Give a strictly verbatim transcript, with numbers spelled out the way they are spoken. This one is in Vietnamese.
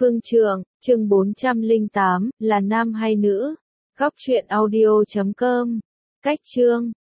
Phương Trượng, chương bốn trăm lẻ tám, là nam hay nữ? Góc truyện audio chấm com. Cách chương